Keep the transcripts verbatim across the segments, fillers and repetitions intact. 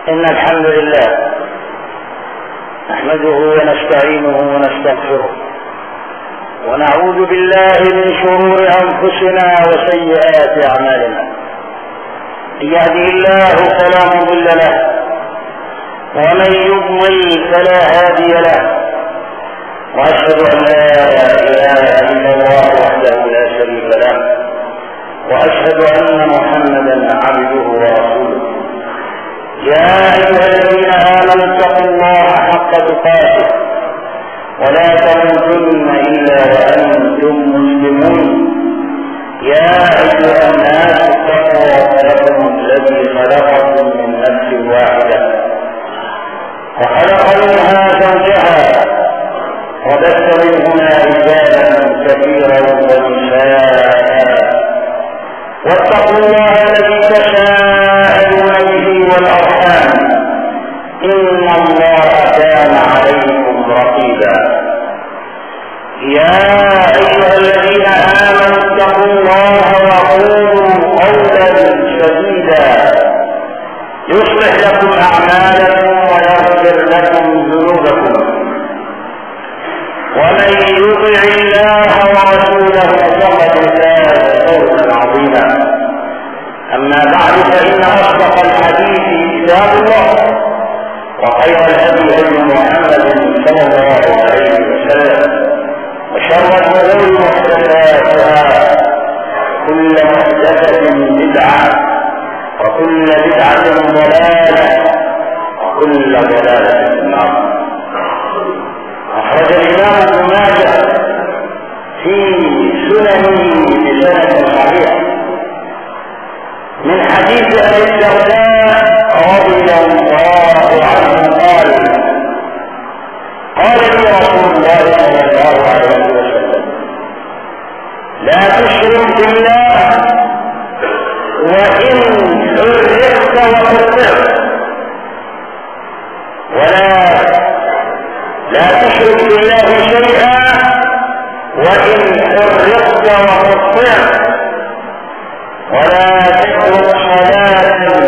إن الحمد لله نحمده ونستعينه ونستغفره ونعوذ بالله من شرور أنفسنا وسيئات أعمالنا. من يهده الله فلا مضل له ومن يضلل فلا هادي له، وأشهد أن لا إله إلا الله وحده لا شريك له، وأشهد أن محمدا عبده ورسوله. يا أيها الذين آمنوا اتقوا الله حق تقاته ولا تموتن إلا وأنتم مسلمون. يا أيها الناس اتقوا ربكم الذي خلقكم من نفس واحدة وخلق منها زوجها وبث منهما رجالا كثيرا ونساء، واتقوا الله الذي تساءلون به والأرحام إن الله كان عليكم رقيبا. يا أيها الذين آمنوا اتقوا الله وقولوا قولا سديدا يصلح لكم أعمالكم ويغفر لكم ذنوبكم، ومن يطع الله ورسوله فقد فاز فوزا عظيما. أما بعد، فإن أصدق الحديث كتاب الله، وخير الهدي هدي محمد صلى الله عليه وسلم، وشر الأمور محدثاتها، كل محدثة بدعة، وكل بدعة ضلالة، وكل ضلالة في النار. أخرج الإمام ابن ماجه في سننه بسند صحيح من حديث أبي الدرداء رضي الله عنه قال: قال لي رسول الله صلى الله عليه وسلم: لا تشرك بالله وإن حرقت وقطعت، ولا لا تشرك بالله شيئا وإن حرقت وقطعت، ولا تترك صلاة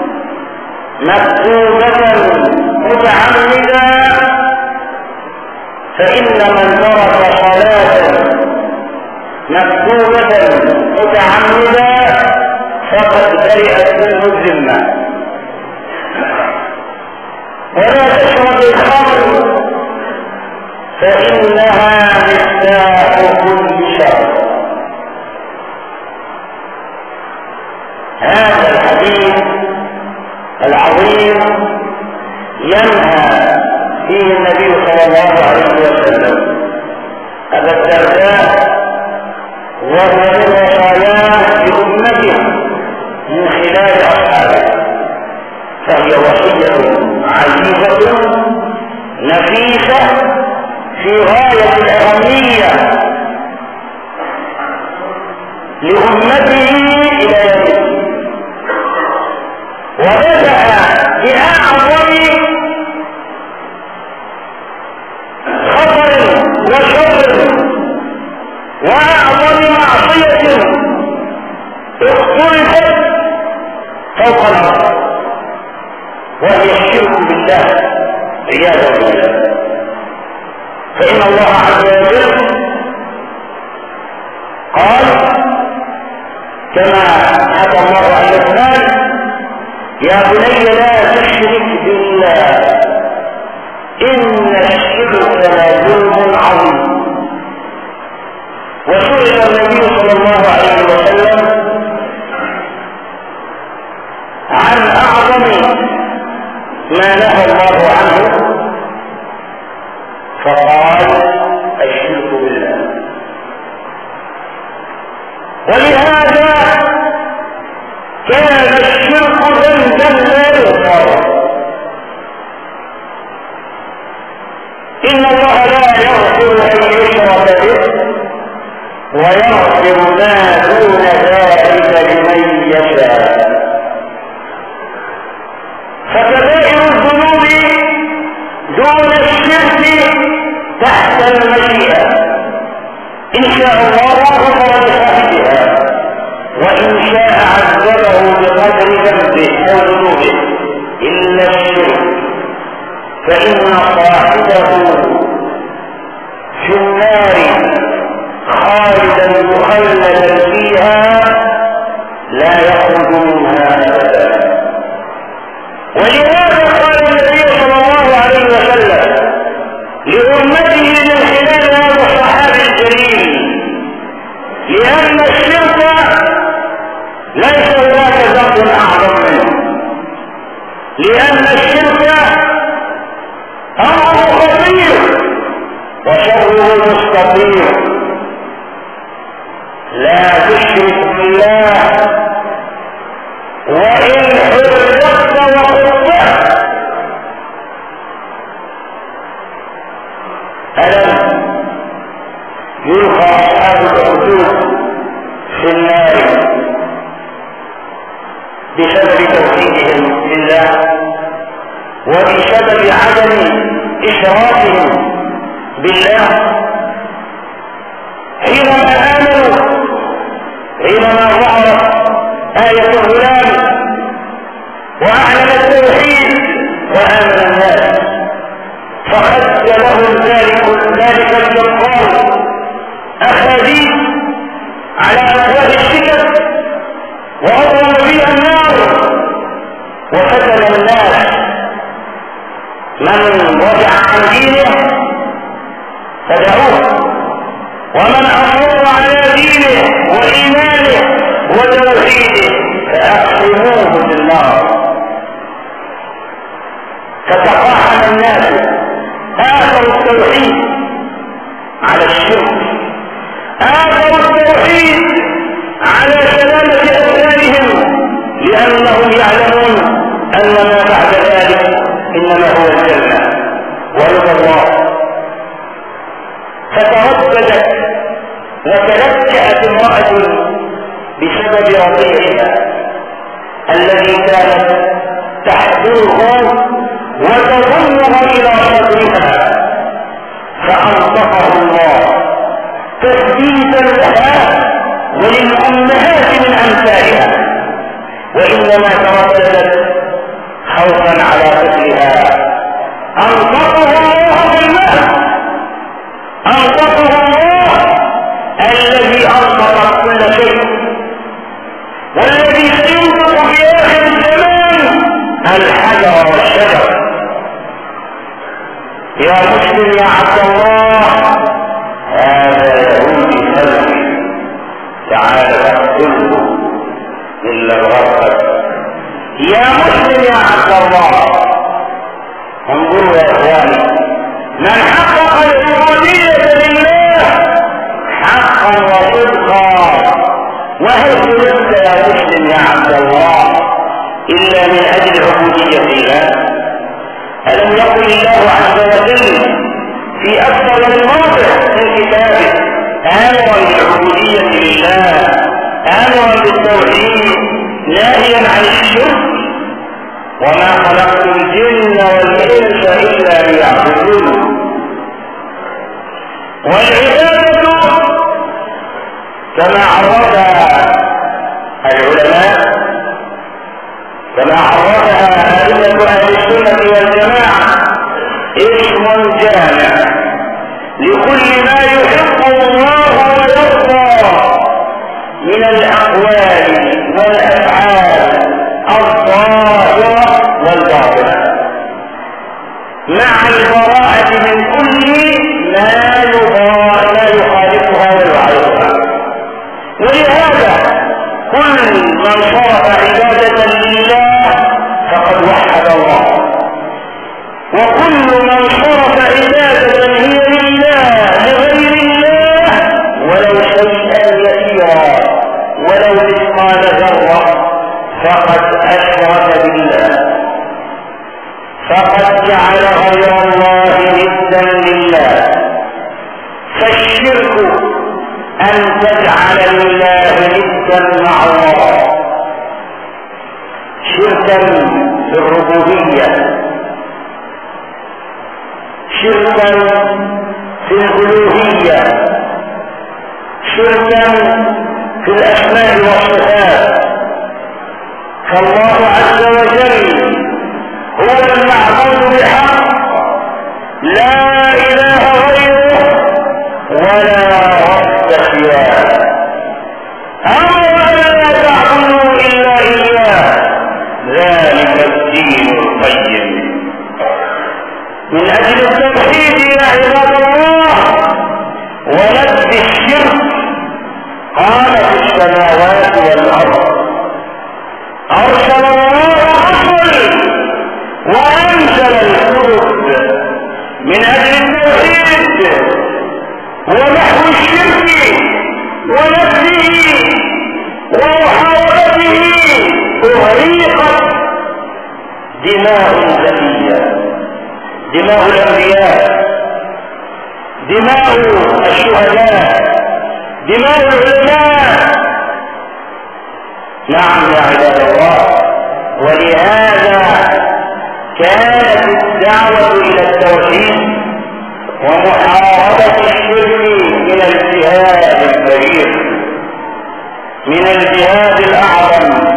مكتوبة متعمدا، فإن من ترك صلاة مكتوبة متعمدا فقد برئت منه الذمة. ولا تشرب الخمر فإنها مفتاح كل شر. هذا الحديث العظيم ينهى فيه النبي صلى الله عليه وسلم أبا الدرداء، وهو من وصاياه لأمته من خلال أصحابه، فهي وصية عزيزة نفيسة في غاية الأهمية لأمته إلى يوم، وبدأ بأعظم خطر وشر وأعظم معصية اختلفت فوق الأرض، وهي الشرك بالله عياذا بالله. فإن الله عز وجل قال كما حكى الله عن لقمان: يا بني لا تشرك بالله إن الشرك لظلم عظيم. وسئل النبي صلى الله عليه وسلم عن أعظم ما نهى الله عنه فقال: الشرك بالله. ولهذا كان الشرك ذنبا لا يغفر. إن الله لا يغفر أن يشرك به ويغفر ما دون ذلك لمن يشاء. فكبائر الذنوب دون الشرك تحت المشيئة، إن شاء الله غفر لصاحبها، وإن شاء عذبه بقدر ذنبه أو ذنوبه، إلا في النار خالدا مخلدا فيها لا يخرج منها ابدا. ولهذا قال النبي صلى الله عليه وسلم لأمته من خلال هذا الصحابي الجليل: لأن الشرك ليس هناك ذنب أعظم منه، لأن الشرك أمره خطير وشره مستطير. لا تشرك بالله وإن حرقت وقطعت. ألم يلقى أصحاب الأخدود في النار بسبب توحيدهم لله وبسبب عدم إشراكهم بالله؟ حينما آمنوا، حينما ظهرت آية الغلام وأعلن التوحيد وآمن الناس، فخد لهم ذلك ذلك الجبار أخاذيب على أبواب السكك وأضرم بها النار وفتن الناس. من رجع عن دينه فدعوه، ومن أصر على دينه وإيمانه وتوحيده فأقسموه بالنار. فتقاحم الناس آخروا التوحيد على الشرك، آخروا التوحيد على سلامة أبدانهم، لأنهم يعلمون أن ما بعد ذلك إنما هو الجنة ورضا الله. فترددت وتلجأت امرأة بسبب رضيعها الذي كانت تحضره وتضمه إلى صدرها، فأنطقه الله تثبيتا لها وللأمهات من أمثالها، وإنما ترددت خوفا على طفلها. أنطقه الله بالماء، أنطقه الله الذي أنطق كل شيء، والذي سينطق في آخر الزمان الحجر والشجر. يا مسلم يا عبد الله، هذا يهودي سلبي، تعال فاقتله إلا الغرقد. يا مسلم يا عبد الله، انظروا يا اخواني، من حقق العبودية لله حقا وصدقا، وهل خلقت يا مسلم يا عبد الله إلا من أجل عبودية الله؟ ألم يقل الله عز وجل في أكثر من موضع من كتابه آمرا بالعبودية لله، آمرا بالتوحيد، ناهيا عن الشرك: وما خلقت الجن والإنس إلا ليعبدون. والعبادة كما عرفها العلماء، كما عرفها أئمة أهل السنة والجماعة، اسم جامع لكل ما يحب الله ويرضى من الأقوال والأفعال الظاهرة والباطنة، مع البراءة من كل ما يخالفها ويعارضها. ولهذا كل من صرف عبادة لله فقد وحد الله، وكل من صرف عبادة هي لله لغير الله ولو شيئا يسيرا ولو مثقال ذرة فقد أشرك بالله، فقد جعل غير الله ندا لله. فالشرك أن تجعل لله ندا مع الله، شركا في الربوبية، شركا في الألوهية، شركا في الأسماء والصفات. فالله عز وجل هو المعبود بحق، لا إله غيره، السماوات والأرض. أرسل الله الرسل وأنزل الكتب من أجل التوحيد ونحو الشرك ونفسه ومحاربته. أهريقت دماء زكية، دماء الأنبياء، دماء الشهداء، دماء العلماء. نعم يا عباد الله، ولهذا كانت الدعوة إلى التوحيد ومحاربة الشرك من الجهاد الكبير، من الجهاد الأعظم،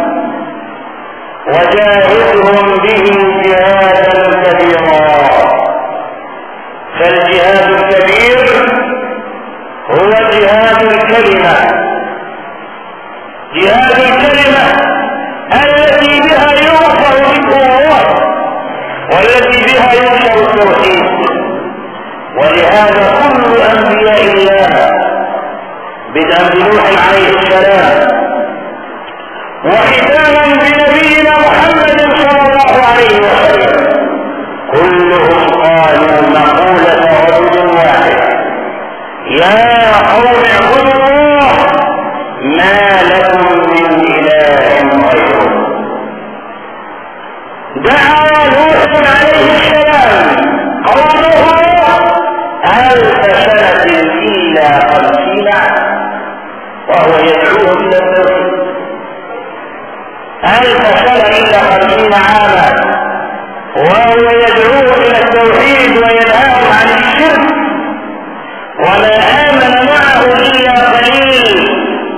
وجاهدهم به جهادا كبيرا. فالجهاد الكبير هو جهاد الكلمة، جهاد الكلمة التي بها يرفع ذكر الله والتي بها ينشر التوحيد. ولهذا كل أنبياء الله بدءا بنوح عليه السلام وختاما بنبينا محمد صلى الله عليه وسلم كلهم قالوا مقولة رجل واحد: يا قوم اعبدوا الله ما لكم من إله غيره. دعا نوح عليه السلام قومه ألف سنة إلا خمسين عاما وهو يدعوهم إلى التوحيد. ألف سنة إلا خمسين عاما وهو يدعوهم إلى التوحيد وينهاهم عن الشرك، وما آمن معه إلا قليل.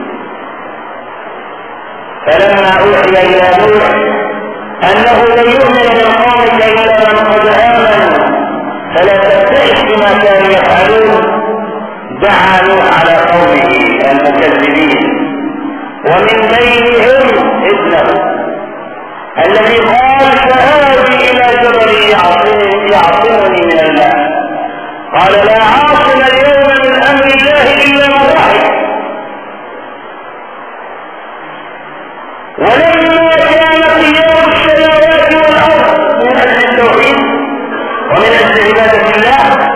فلما أوحي إلى نوح أنه لن يؤمن من قومك إلا من قد آمن فلا تبتئس بما كانوا يفعلون، دعا نوح على قومه المكذبين ومن بينهم ابنه الذي قال: سآوي إلى جبل يعصمني من الماء. قال: لا عاصم اليوم من أمر الله إلا من رحم. ولما كان قيام السماوات والأرض من أجل التوحيد ومن أجل عبادة الله،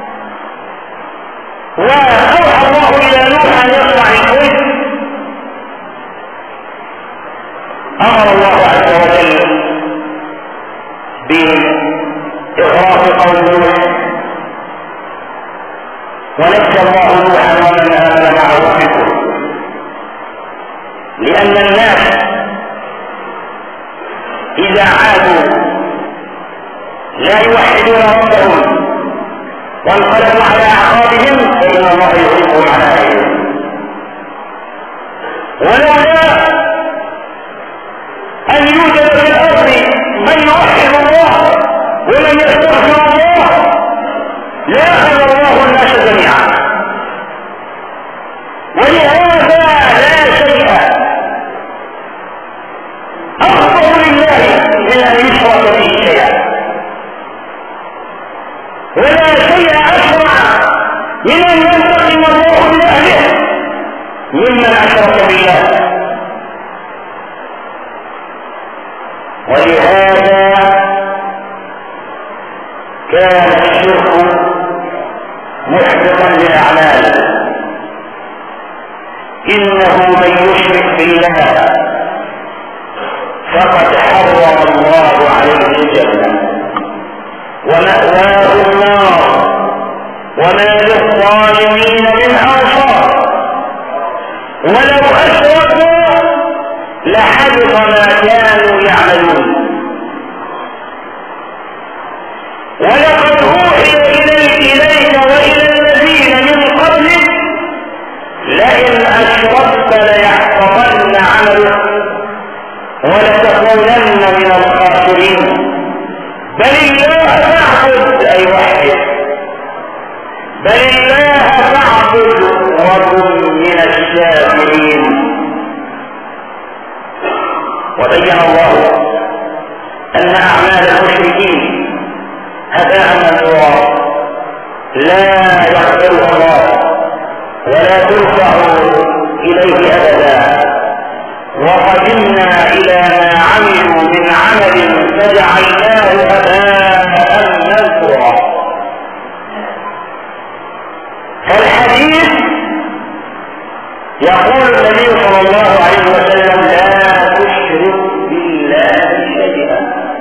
وأوحى الله إلى نوح أن يصنع الفلك، أمر الله عز وجل بإغراق قوم نوح، ونجى الله نوحا ومن آمن معه في الفلك، لأن الناس إذا عادوا لا يوحدون ربهم وانقلبوا على أعقابهم فإن الله يغلبهم على أيديهم. ولولا أن يوجد في الأرض من يوحد الله ومن يستغفر الله لأخذ الله الناس جميعا. ولهذا لا شيء أغضب لله من أن يشرك به شيئا، ولا شيء أسرع من أن ينتقم الله من أهله ممن أشرك بالله. ولهذا كان الشرك محبطا للأعمال. إنه من يشرك بالله فقد حرم الله عليه الجنة ومأواه النار وما للظالمين من أنصار. ولو أشركوا لحبط ما كانوا يعملون. ولقد أوحي إليك وإلى الذين من قبلك لئن أشركت ليحبطن عملك ولتكونن من الخاسرين. بل الله فاعبد أي وحده، بل الله فاعبد وكن من الشاكرين. وبين الله أن أعمال المشركين هباء منثورا لا يقبلها الله ولا ترفع إليه أبدا. الحديث يقول النبي صلى الله عليه وسلم لا تشرك بالله شيئا.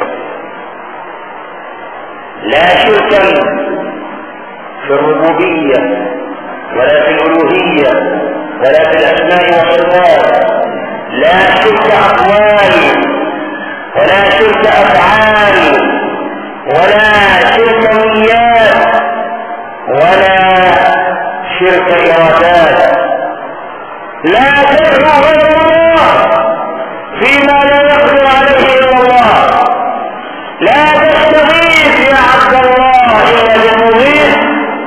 لا شركا في الربوبية ولا في الألوهية ولا في الأسماء والصفات. لا شرك أقوال ولا شرك أفعال ولا شرك نيات ولا شرك إرادات. لا تدعو غير الله فيما لا يقدر عليه إلا الله. لا تستغيث يا عبد الله إلا بالمغيث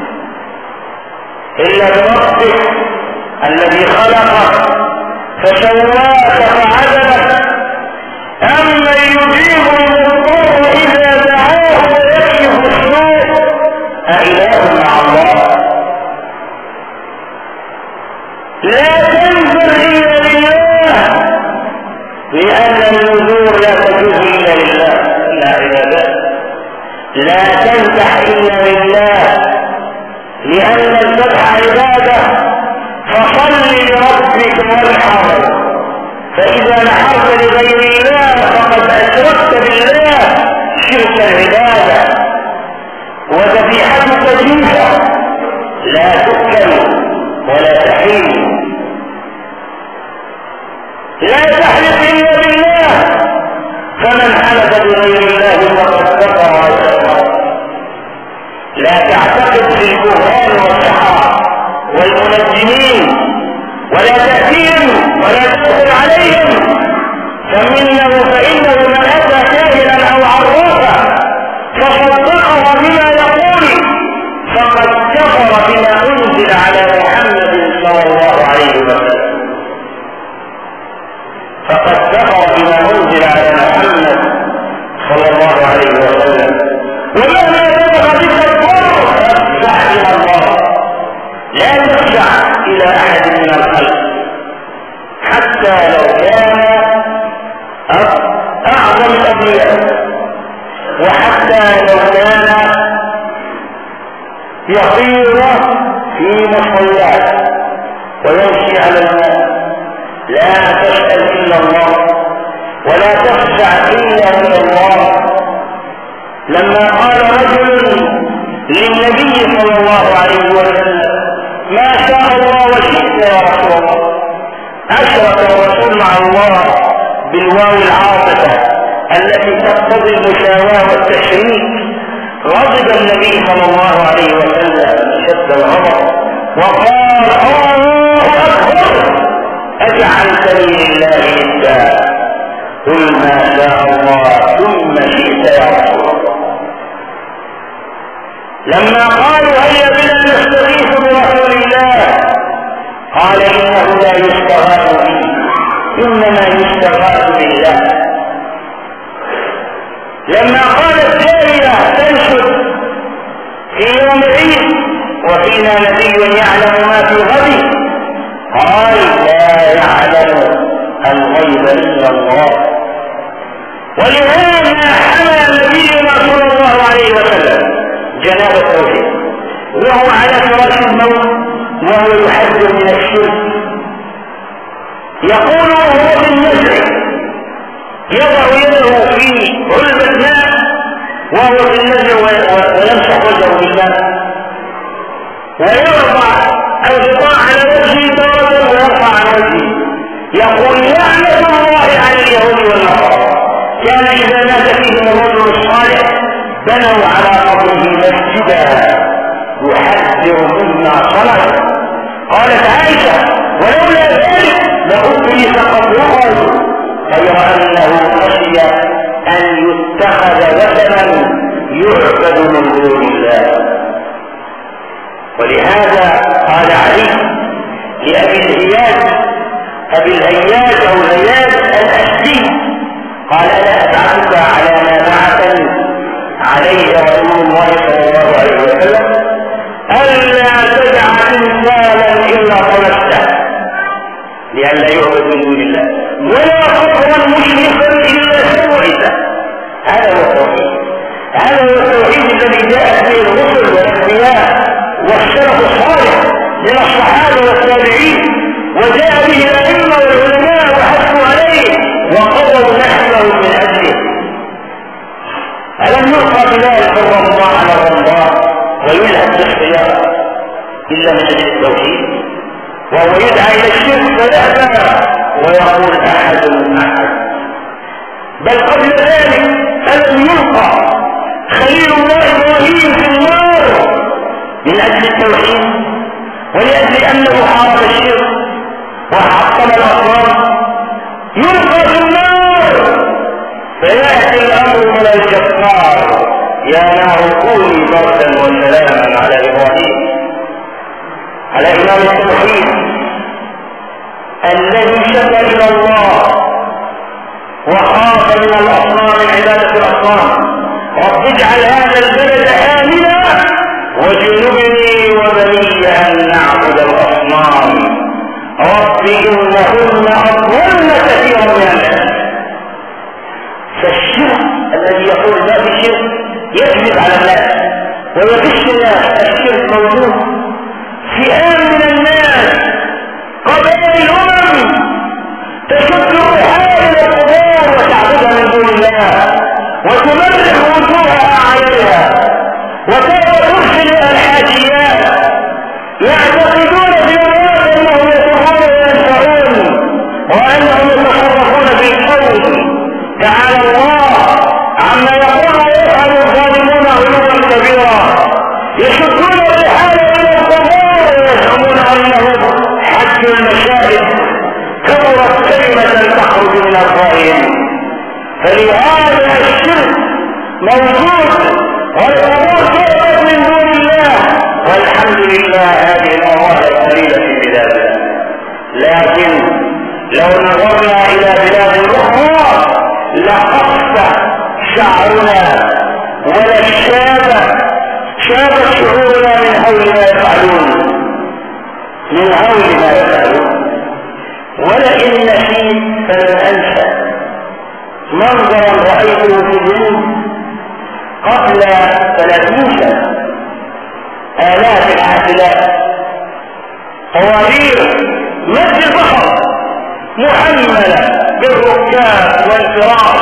إلا بربك الذي خلقك فسواك فعدلك. أما يجيب المضطر إذا دعاه ويكشف السوء أإله مع الله. لا تنظر إلا لله لأن النذور لا تجوز إلا لله إلا عبادات. لا تذبح إلا لله لأن الذبح عبادة. فصل لربك وانحر. فإذا نحرت لغير الله فقد أشركت بالله شرك العبادة. وذبيحتك جيفة لا تؤكل ولا تحل. لا تحلف إلا بالله فمن حلف بغير الله فقد كفر واشرك. لا تعتقد في الكهان والسحرة والمنجمين ولا تأتيهم ولا تدخل عليهم. فمنه فإنه من أتى كاهنا أو عرافا فصدقه بما يقول فقد كفر بما أنزل على محمد صلى الله عليه وسلم. فقد كفر بما أنزل على محمد صلى الله عليه وسلم. ومهما بلغ بك الضر فافزع إلى الله. لا تفزع إلى أحد من الخلق حتى لو كان أعظم الأنبياء وحتى لو كان يطير في مصلات ويمشي على الماء. لا تسأل إلا الله ولا تفزع إلا من الله. لما قال رجل للنبي صلى الله عليه وسلم ما شاء الله وشئت يا رسول الله، أشرك الرسول مع الله بالواو العاطفة التي تقتضي المساواة والتشريك. غضب النبي صلى الله عليه وسلم شد الغضب وقال الله أكبر أجعلتني لله ندا قل ما شاء الله ثم شئت يا رسول الله. لما قالوا هيا بنا نستغيث برسول الله قال إنه لا يستغاث به إنما يستغاث بالله. لما قالت جارية تنشد في يوم عيد وفينا نبي يعلم ما في غد قال لا يعلم الغيب إلا الله. ولهذا حمى نبينا صلى الله عليه وسلم جناب التوحيد وهو على فراش الموت وهو يحذر من الشرك. يقول وهو في النزع يضع يده في علبة ماء وهو في النزع ويمسح وجهه بالماء ويرفع الغطاء على وجهه تارة ويرفع عن وجهه. يقول لعنة الله على اليهود والنصارى. كان إذا مات فيهم الرجل الصالح بنوا على قبره مسجدا يحذر مما صنع. قالت عائشة ولولا ذلك لأبرز قبره غير أنه خشي أن يتخذ وثنا يعبد من دون الله. ولهذا قال علي لأبي الهياج أبي الهياج أو الهياج الأسدي قال ألا أبعثك على ما بعثني عليه رسول الله صلى الله عليه وسلم ألا تدع إنسانا إلا طلبته لئلا يعبد من دون الله ولا خطرا مشركا إلا سوعته. هذا هو التوحيد. هذا هو التوحيد الذي جاءت به الرسل والأنبياء والسلف الصالح من وهو يدعى الى الشرك فيأبى ويقول احد احد. بل قبل ذلك ألم يلقى خليل الله إبراهيم في النار من أجل التوحيد ولأجل أنه حارب الشرك وحطم الأصنام، يلقى في النار فيأتي الأمر من الجبار: يا نار كوني بردا وسلاما على إبراهيم، على إمام التوحيد الذي شكى إلى الله وخاف من الأصنام عبادة الأصنام: رب اجعل هذا البلد آمنا وجنبني وبني أن نعبد الأصنام رب إنهن أضللن كثيرا من الناس. فالشرك الذي يقول لا في شرك يكذب على الناس ويغش الناس. الشرك موجود فئام من الناس، قبائل الأمم تشد الرحال إلى القبور وتعبدها من دون الله وتمرح وجوهها عليها وترسل الحاجيات يعتقدون في الله انهم يسرون وينفعون وانهم يتصرفون في الكون. تعالى الله عما يقول ويفعل الظالمون علوا كبيرا، يشدون الرحال الى القبور ويزعمون انهم حج المشاهد، كبرت كلمة تخرج من افواههم. فلهذا الشرك موجود والقبور تعبد من دون الله، والحمد لله هذه الأموال قليلة في بلادنا. لكن لو نظرنا إلى بلاد أخرى لقص شعرنا ولا شاب شاب شعورنا من هول ما يفعلون من هول ما يفعلون. ولئن نسيت فلن أنسى منظرا رأيته في الجنوب قبل ثلاثين سنة: آلاف الحافلات، طوابير مد البحر محملة بالركاب والفراش،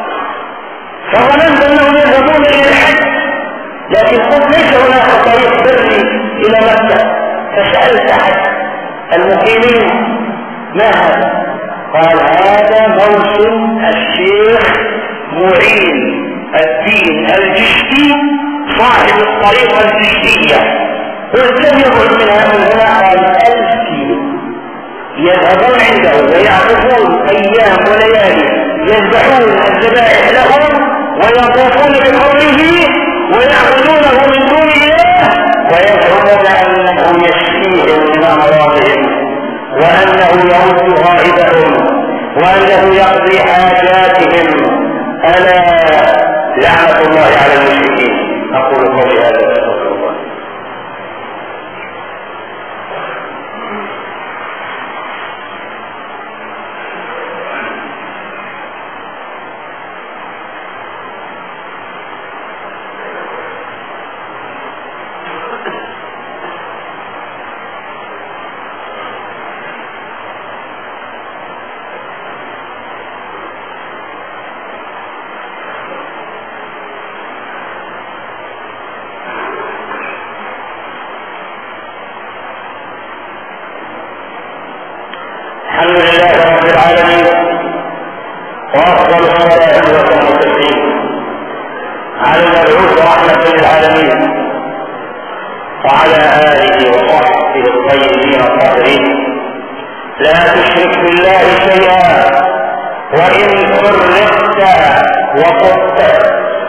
فظننت أنهم يذهبون إلى الحج، لكن قلت ليس هناك طريق بري إلى مكة. فسألت أحد المقيمين: ما هذا؟ قال: هذا موسم الشيخ معين الدين الجشتي صاحب الطريقة الجشتية. قلت: لم يبعد منها من هنا. قال: ألف كيلو. يذهبون عنده ويعرفون أيام وليالي يذبحون الذبائح لهم ويطوفون بقبره ويعبدونه من دون الله ويزعمون أنه يشفيهم من أمراضهم وأنه يرد غائبهم وأنه يقضي حاجاتهم. ألا لعنة الله على المشركين. أقول قولي هذا وأستغفر الله. الحمد لله رب العالمين، وافضل الصلاه وسلم التسليم على المبعوث رحمه للعالمين وعلى اله وصحبه الطيبين الطاهرين. لا تشرك بالله شيئا وان فرقت وقلت.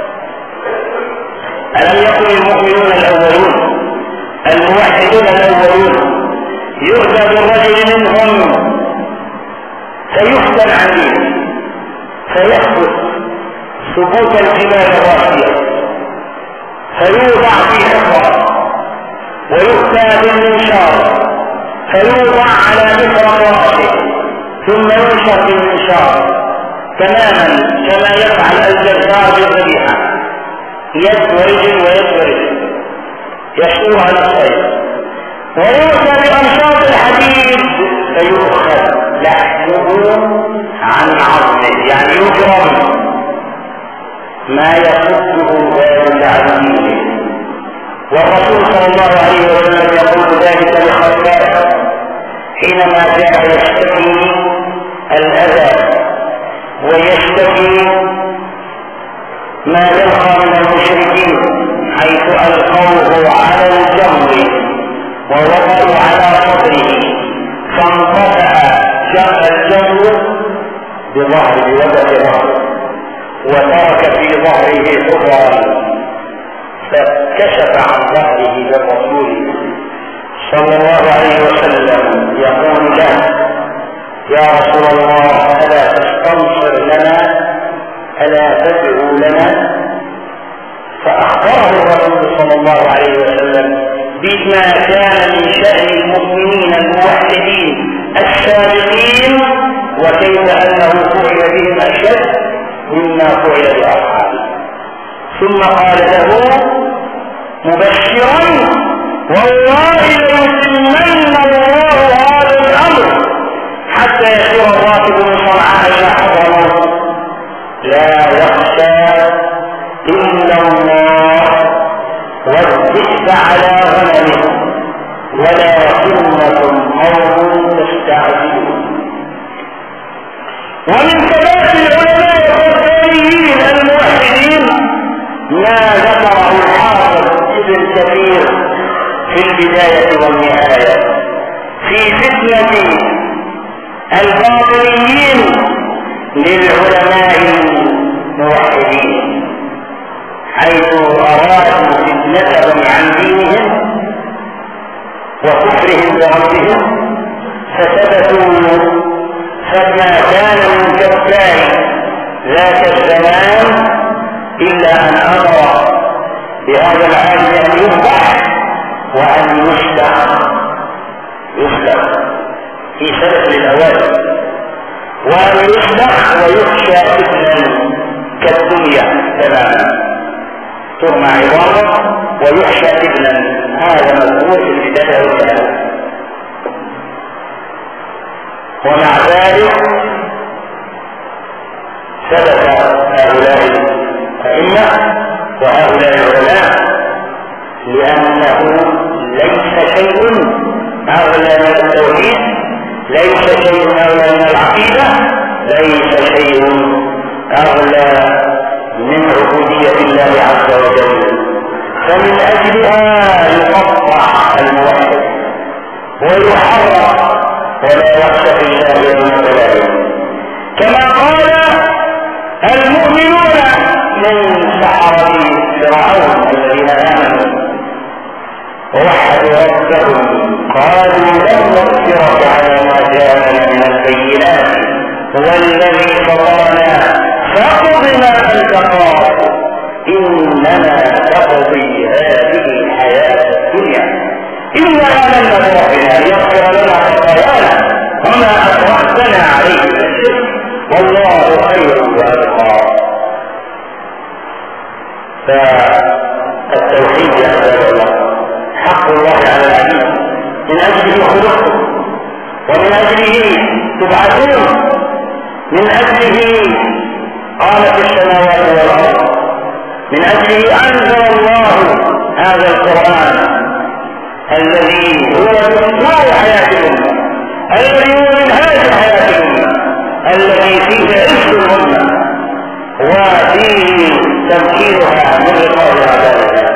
الم يكن المؤمنون الاولون الموحدون الاولون يؤتى بالرجل منهم فيفتن عن دينه فيثبت ثبوت الجبال الراسية فيوضع في حفرة ويؤتى بالمنشار فيوضع على مفرق راسه ثم ينشر بالمنشار تماما كما يفعل الجزار بالذبيحة، يد ورجل ويد ورجل يشتوها نفسين. ويؤتى بأنشاط الحديد فيؤخذ لحمه عن عظمه، يعني يجرم ما يصده ذلك عن دينه. والرسول صلى الله عليه وسلم يقول ذلك لخباب حينما جاء يشتكي الأذى ويشتكي ما يلقى من المشركين حيث ألقوه على الجمر ووضعوا على صدره فانقطع جاء الجمر بظهره وجه ظهره وترك في ظهره حفرا فكشف عن ظهره للرسول صلى الله عليه وسلم يقول له يا رسول الله ألا تستنصر لنا ألا تدعو لنا؟ فأخبره الرسول صلى الله عليه وسلم بما كان من شأن المؤمنين الموحدين السابقين وكيف أنه فعل بهم أشد مما فعل بأصحابه، ثم قال له مبشرا والله ليتمن الله هذا الأمر حتى يسير الراكب من صنعاء إلى حضرموت لا يخشى إلا الله والذئب على غنمه ولكنكم قوم تستعجلون. ومن ثبات العلماء الربانيين الموحدين ما ذكره الحافظ ابن كثير في البداية والنهاية في فتنة الباطنيين للعلماء الموحدين حيث أرادوا فتنتهم عن دينهم وكفرهم بربهم فثبتوا فما كان من كفار ذاك الزمان إلا أن أمر بهذا العالم أن يذبح وأن يشتغل يشتغل في سلف للأوائل وأن يشتغل ويخشى ابنا كالدنيا تماما ثم عظامه ويخشى ابنا هذا مذكور في البداية والنهاية. ومع ذلك ثبت هؤلاء الأئمة وهؤلاء العلماء لأنه ليس شيء أغلى من التوحيد، ليس شيء أغلى من العقيدة، ليس شيء أغلى من عبودية الله عز وجل. فمن أجلها يقطع الموحد ويحرق ولا يخشى في الله يوم القيامة كما قال المؤمنون من سحرة فرعون الذين آمنوا ووحدوا ربهم قالوا لن نؤثرك على ما جاءنا من البينات والذي فطرنا فاقض ما أنت قاض إنما تقضي هذه الحياة الدنيا إنا آمنا بربنا ليغفر لنا خطايانا وما أكرهتنا عليه من الشرك والله خير وأبقى. فالتوحيد يا عباد الله حق الله على العبيد من أجله خلقتم ومن أجله تبعثون من أجله قامت السماوات والأرض من أجله أنزل الله هذا القرآن الذي هو مفتاح حياة الأمة الذي هو منهاج حياة الأمة الذي فيه عز الأمة وفيه تمكينها من لقاء عبادها.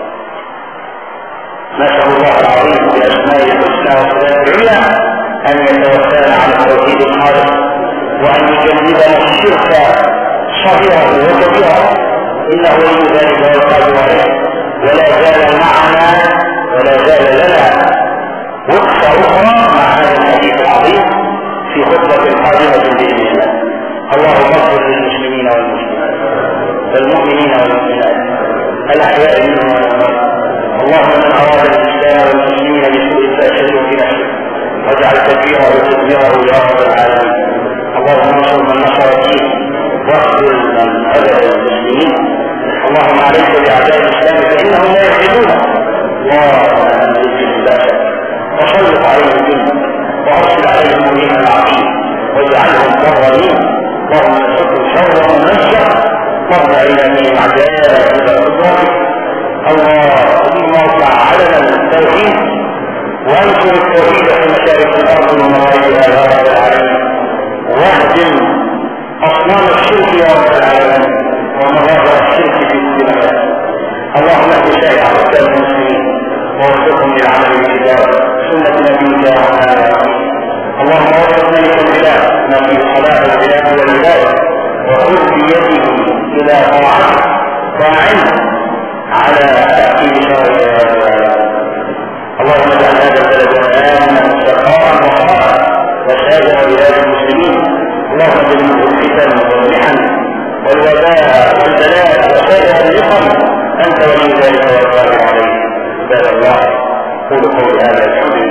نسأل الله العظيم بأسمائه الحسنى وصفاته العلى أن يتوفانا على التوحيد الخالص وأن يجنبنا الشرك صغيره وكبيره إنه ولي ذلك والقادر عليه. ولا زال معنا ولا زال لنا وقفة أخرى مع هذا الحديث العظيم في خطبة قادمة بإذن الله. اللهم اغفر للمسلمين والمسلمات والمؤمنين والمؤمنات الأحياء منهم والأموات. اللهم من أراد الإسلام والمسلمين بسوء فأشهده في نفسه واجعل تدبيره وتدميره يا رب العالمين. اللهم انصر من نصر الدين واخذل من عذب المسلمين. اللهم عليك بأعداء الإسلام فإنهم لا يفعلون. اللهم أنزل بهم بأسك وسلط عليهم الدين وأرسل عليهم الريح العظيم واجعلهم ضررين. اللهم انصرهم شر منزه اللهم أعنا بهم عجائب قدرتك. اللهم ارفع علنا التوحيد وانصر التوحيد في مشارق الأرض ووفقهم للعمل بالكتاب سنة نبيك يا رحمن الرحيم. اللهم وفق ملك البلاد ما فيه صلاح البلاد والولاية، وخذ بيده إلى طاعته واعنه على تأكيد شرعه. اللهم اجعل هذا البلد آمنا سخاء وخاء وسائر بلاد المسلمين. اللهم جنبه الفتن والمحن والوباء والبلاء وسائر النقم، انت ولي ذلك والقادر عليه. عباد الله قولوا قولي هذا الحمد لله.